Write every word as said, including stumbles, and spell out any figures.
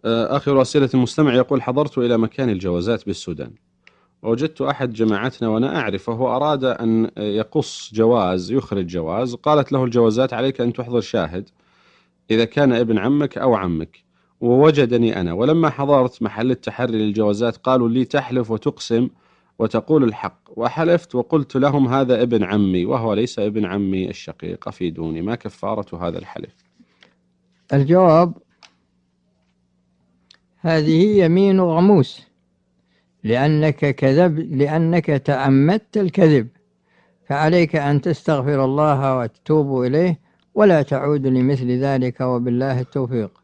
آخر أسئلة المستمع يقول: حضرت إلى مكان الجوازات بالسودان، ووجدت أحد جماعتنا وأنا أعرفه أراد أن يقص جواز، يخرج جواز. قالت له الجوازات عليك أن تحضر شاهد إذا كان ابن عمك أو عمك، ووجدني أنا، ولما حضرت محل التحري للجوازات قالوا لي تحلف وتقسم وتقول الحق، وحلفت وقلت لهم هذا ابن عمي وهو ليس ابن عمي الشقيق، أفيدوني ما كفارة هذا الحلف؟ الجواب: هذه يمين غموس، لأنك كذب، لأنك تعمدت الكذب، فعليك أن تستغفر الله وتتوب إليه ولا تعود لمثل ذلك، وبالله التوفيق.